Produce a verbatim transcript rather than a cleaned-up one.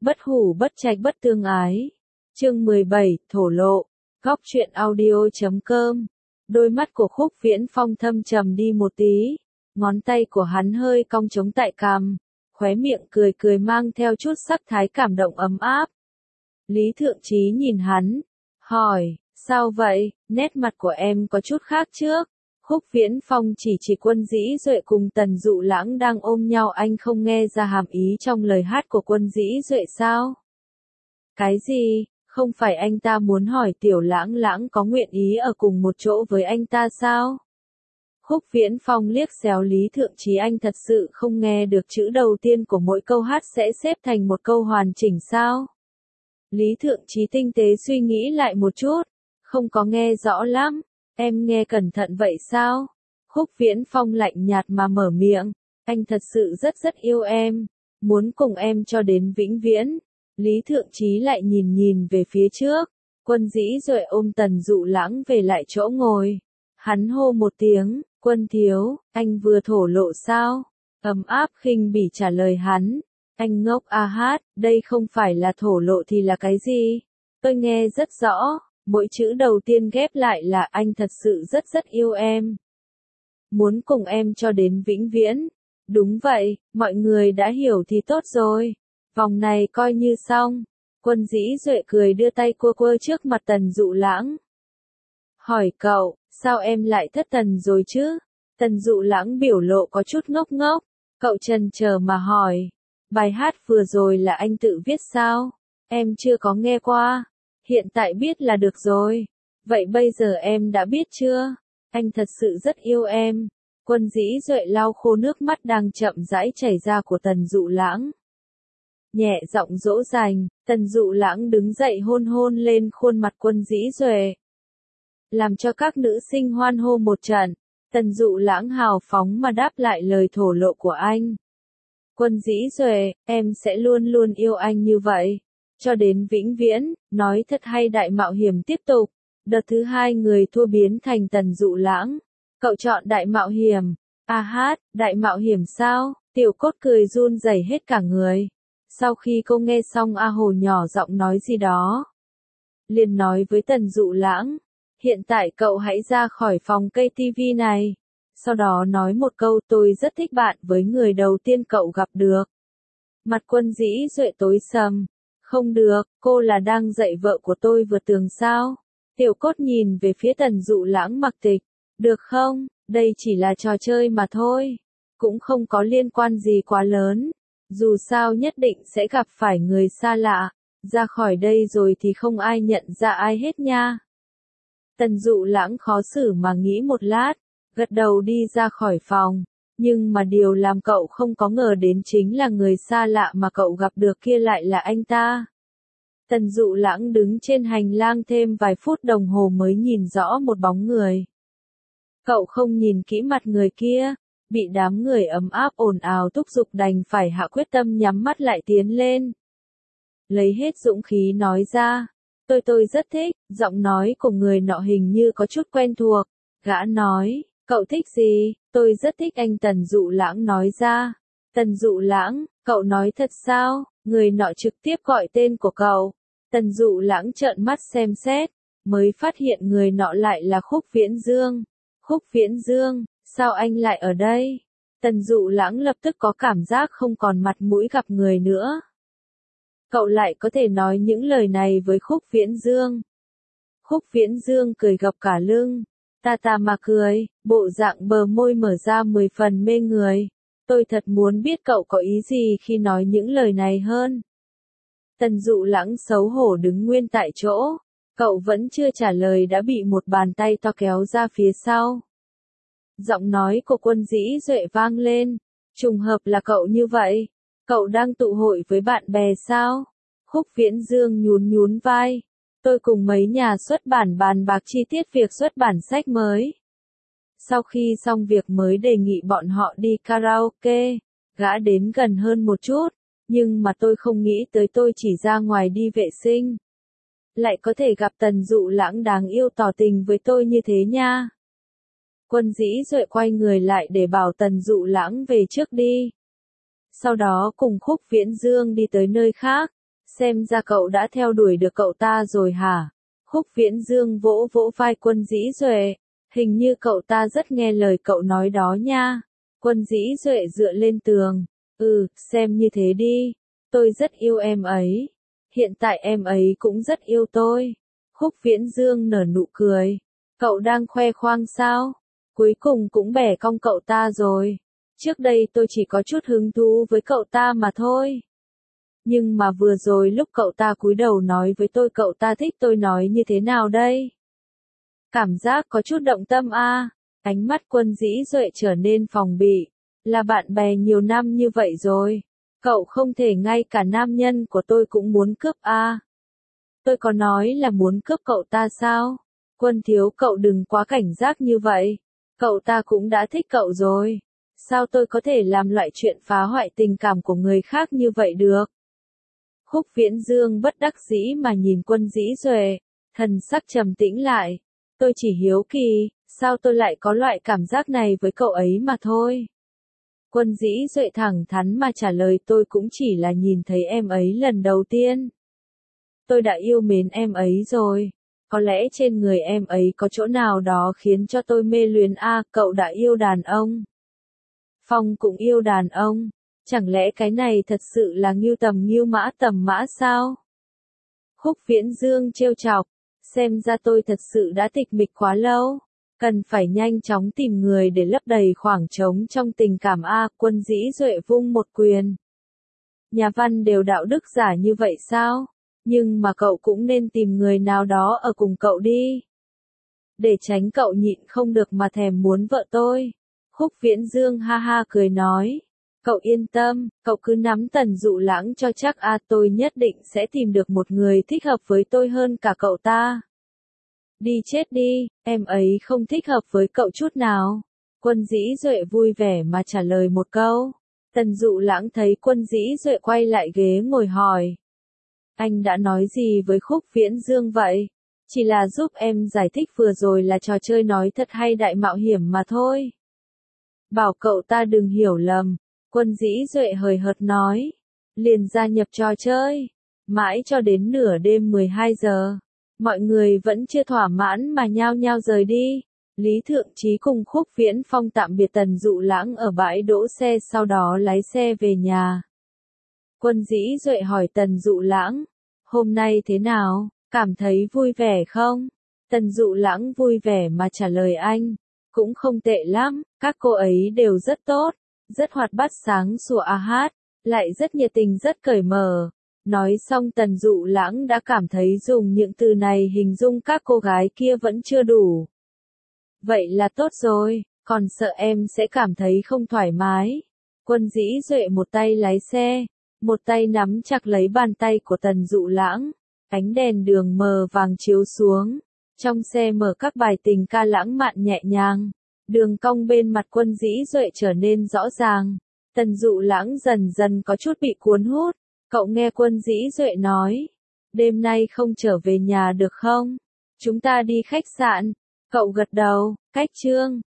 Bất hủ bất trạch bất tương ái. Chương mười bảy, thổ lộ. Góc truyện audio chấm com. Đôi mắt của Khúc Viễn Phong thâm trầm đi một tí, ngón tay của hắn hơi cong chống tại cằm, khóe miệng cười cười mang theo chút sắc thái cảm động ấm áp. Lý Thượng Chí nhìn hắn, hỏi, sao vậy, nét mặt của em có chút khác trước. Khúc Viễn Phong chỉ chỉ Quân Dĩ Duệ cùng Tần Dụ Lãng đang ôm nhau, anh không nghe ra hàm ý trong lời hát của Quân Dĩ Duệ sao? Cái gì? Không phải anh ta muốn hỏi Tiểu Lãng Lãng có nguyện ý ở cùng một chỗ với anh ta sao? Khúc Viễn Phong liếc xéo Lý Thượng Chí, anh thật sự không nghe được chữ đầu tiên của mỗi câu hát sẽ xếp thành một câu hoàn chỉnh sao? Lý Thượng Chí tinh tế suy nghĩ lại một chút, không có nghe rõ lắm, em nghe cẩn thận vậy sao? Khúc Viễn Phong lạnh nhạt mà mở miệng, anh thật sự rất rất yêu em, muốn cùng em cho đến vĩnh viễn. Lý Thượng Chí lại nhìn nhìn về phía trước, Quân Dĩ Duệ ôm Tần Dụ Lãng về lại chỗ ngồi. Hắn hô một tiếng, Quân thiếu, anh vừa thổ lộ sao? Ấm áp khinh bỉ trả lời hắn, anh ngốc a hát, đây không phải là thổ lộ thì là cái gì? Tôi nghe rất rõ, mỗi chữ đầu tiên ghép lại là anh thật sự rất rất yêu em. Muốn cùng em cho đến vĩnh viễn. Đúng vậy, mọi người đã hiểu thì tốt rồi. Vòng này coi như xong. Quân Dĩ Duệ cười đưa tay cua cua trước mặt Tần Dụ Lãng. Hỏi cậu, sao em lại thất thần rồi chứ? Tần Dụ Lãng biểu lộ có chút ngốc ngốc. Cậu chần chờ mà hỏi. Bài hát vừa rồi là anh tự viết sao? Em chưa có nghe qua. Hiện tại biết là được rồi. Vậy bây giờ em đã biết chưa? Anh thật sự rất yêu em. Quân Dĩ Duệ lau khô nước mắt đang chậm rãi chảy ra của Tần Dụ Lãng. Nhẹ giọng dỗ dành, Tần Dụ Lãng đứng dậy hôn hôn lên khuôn mặt Quân Dĩ Duệ. Làm cho các nữ sinh hoan hô một trận, Tần Dụ Lãng hào phóng mà đáp lại lời thổ lộ của anh. Quân Dĩ Duệ, em sẽ luôn luôn yêu anh như vậy, cho đến vĩnh viễn. Nói thật hay. Đại mạo hiểm tiếp tục. Đợt thứ hai người thua biến thành Tần Dụ Lãng. Cậu chọn đại mạo hiểm. A hát, đại mạo hiểm sao? Tiểu Cốt cười run rẩy hết cả người. Sau khi cô nghe xong A Hồ nhỏ giọng nói gì đó, liền nói với Tần Dụ Lãng, hiện tại cậu hãy ra khỏi phòng cây tivi này. Sau đó nói một câu, tôi rất thích bạn với người đầu tiên cậu gặp được. Mặt Quân Dĩ Duệ tối sầm. Không được, cô là đang dạy vợ của tôi vượt tường sao? Tiểu Cốt nhìn về phía Tần Dụ Lãng mặc tịch. Được không, đây chỉ là trò chơi mà thôi. Cũng không có liên quan gì quá lớn. Dù sao nhất định sẽ gặp phải người xa lạ. Ra khỏi đây rồi thì không ai nhận ra ai hết nha. Tần Dụ Lãng khó xử mà nghĩ một lát, gật đầu đi ra khỏi phòng. Nhưng mà điều làm cậu không có ngờ đến chính là người xa lạ mà cậu gặp được kia lại là anh ta. Tần Dụ Lãng đứng trên hành lang thêm vài phút đồng hồ mới nhìn rõ một bóng người. Cậu không nhìn kỹ mặt người kia, bị đám người ấm áp ồn ào thúc giục đành phải hạ quyết tâm nhắm mắt lại tiến lên. Lấy hết dũng khí nói ra, tôi tôi rất thích. Giọng nói của người nọ hình như có chút quen thuộc. Gã nói, cậu thích gì? Tôi rất thích anh. Tần Dụ Lãng nói ra. Tần Dụ Lãng, cậu nói thật sao? Người nọ trực tiếp gọi tên của cậu. Tần Dụ Lãng trợn mắt xem xét, mới phát hiện người nọ lại là Khúc Viễn Dương. Khúc Viễn Dương, sao anh lại ở đây? Tần Dụ Lãng lập tức có cảm giác không còn mặt mũi gặp người nữa. Cậu lại có thể nói những lời này với Khúc Viễn Dương. Khúc Viễn Dương cười gập cả lưng, ta ta mà cười, bộ dạng bờ môi mở ra mười phần mê người. Tôi thật muốn biết cậu có ý gì khi nói những lời này hơn. Tần Dụ Lãng xấu hổ đứng nguyên tại chỗ, cậu vẫn chưa trả lời đã bị một bàn tay to kéo ra phía sau. Giọng nói của Quân Dĩ Duệ vang lên, trùng hợp là cậu như vậy, cậu đang tụ hội với bạn bè sao? Khúc Viễn Dương nhún nhún vai, tôi cùng mấy nhà xuất bản bàn bạc chi tiết việc xuất bản sách mới. Sau khi xong việc mới đề nghị bọn họ đi karaoke, gã đến gần hơn một chút, nhưng mà tôi không nghĩ tới tôi chỉ ra ngoài đi vệ sinh. Lại có thể gặp Tần Dụ Lãng đáng yêu tỏ tình với tôi như thế nha. Quân Dĩ Duệ quay người lại để bảo Tần Dụ Lãng về trước đi. Sau đó cùng Khúc Viễn Dương đi tới nơi khác. Xem ra cậu đã theo đuổi được cậu ta rồi hả? Khúc Viễn Dương vỗ vỗ vai Quân Dĩ Duệ. Hình như cậu ta rất nghe lời cậu nói đó nha. Quân Dĩ Duệ dựa lên tường. Ừ, xem như thế đi. Tôi rất yêu em ấy. Hiện tại em ấy cũng rất yêu tôi. Khúc Viễn Dương nở nụ cười. Cậu đang khoe khoang sao? Cuối cùng cũng bẻ cong cậu ta rồi. Trước đây tôi chỉ có chút hứng thú với cậu ta mà thôi. Nhưng mà vừa rồi lúc cậu ta cúi đầu nói với tôi cậu ta thích tôi nói như thế nào đây? Cảm giác có chút động tâm a. À. Ánh mắt Quân Dĩ Duệ trở nên phòng bị. Là bạn bè nhiều năm như vậy rồi. Cậu không thể ngay cả nam nhân của tôi cũng muốn cướp a. À. Tôi có nói là muốn cướp cậu ta sao? Quân thiếu cậu đừng quá cảnh giác như vậy. Cậu ta cũng đã thích cậu rồi. Sao tôi có thể làm loại chuyện phá hoại tình cảm của người khác như vậy được? Khúc Viễn Dương bất đắc dĩ mà nhìn Quân Dĩ Duệ, thần sắc trầm tĩnh lại. Tôi chỉ hiếu kỳ, sao tôi lại có loại cảm giác này với cậu ấy mà thôi. Quân Dĩ Duệ thẳng thắn mà trả lời tôi cũng chỉ là nhìn thấy em ấy lần đầu tiên. Tôi đã yêu mến em ấy rồi. Có lẽ trên người em ấy có chỗ nào đó khiến cho tôi mê luyến a. À, cậu đã yêu đàn ông. Phong cũng yêu đàn ông. Chẳng lẽ cái này thật sự là ngưu tầm ngưu mã tầm mã sao? Khúc Viễn Dương trêu chọc. Xem ra tôi thật sự đã tịch mịch quá lâu. Cần phải nhanh chóng tìm người để lấp đầy khoảng trống trong tình cảm a. À, Quân Dĩ Duệ vung một quyền. Nhà văn đều đạo đức giả như vậy sao? Nhưng mà cậu cũng nên tìm người nào đó ở cùng cậu đi. Để tránh cậu nhịn không được mà thèm muốn vợ tôi. Khúc Viễn Dương ha ha cười nói. Cậu yên tâm, cậu cứ nắm Tần Dụ Lãng cho chắc a. À, tôi nhất định sẽ tìm được một người thích hợp với tôi hơn cả cậu ta. Đi chết đi, em ấy không thích hợp với cậu chút nào. Quân Dĩ Duệ vui vẻ mà trả lời một câu. Tần Dụ Lãng thấy Quân Dĩ Duệ quay lại ghế ngồi hỏi. Anh đã nói gì với Khúc Viễn Dương vậy? Chỉ là giúp em giải thích vừa rồi là trò chơi nói thật hay đại mạo hiểm mà thôi. Bảo cậu ta đừng hiểu lầm. Quân Dĩ Duệ hời hợt nói. Liền gia nhập trò chơi. Mãi cho đến nửa đêm mười hai giờ. Mọi người vẫn chưa thỏa mãn mà nhao nhao rời đi. Lý Thượng Chí cùng Khúc Viễn Phong tạm biệt Tần Dụ Lãng ở bãi đỗ xe sau đó lái xe về nhà. Quân Dĩ Duệ hỏi Tần Dụ Lãng. Hôm nay thế nào? Cảm thấy vui vẻ không? Tần Dụ Lãng vui vẻ mà trả lời anh. Cũng không tệ lắm, các cô ấy đều rất tốt. Rất hoạt bát sáng sủa a hát. Lại rất nhiệt tình rất cởi mở. Nói xong Tần Dụ Lãng đã cảm thấy dùng những từ này hình dung các cô gái kia vẫn chưa đủ. Vậy là tốt rồi, còn sợ em sẽ cảm thấy không thoải mái. Quân Dĩ Duệ một tay lái xe, một tay nắm chặt lấy bàn tay của Tần Dụ Lãng. Ánh đèn đường mờ vàng chiếu xuống. Trong xe mở các bài tình ca lãng mạn nhẹ nhàng. Đường cong bên mặt Quân Dĩ Duệ trở nên rõ ràng. Tần Dụ Lãng dần dần có chút bị cuốn hút. Cậu nghe Quân Dĩ Duệ nói. Đêm nay không trở về nhà được không? Chúng ta đi khách sạn. Cậu gật đầu. Cách chương.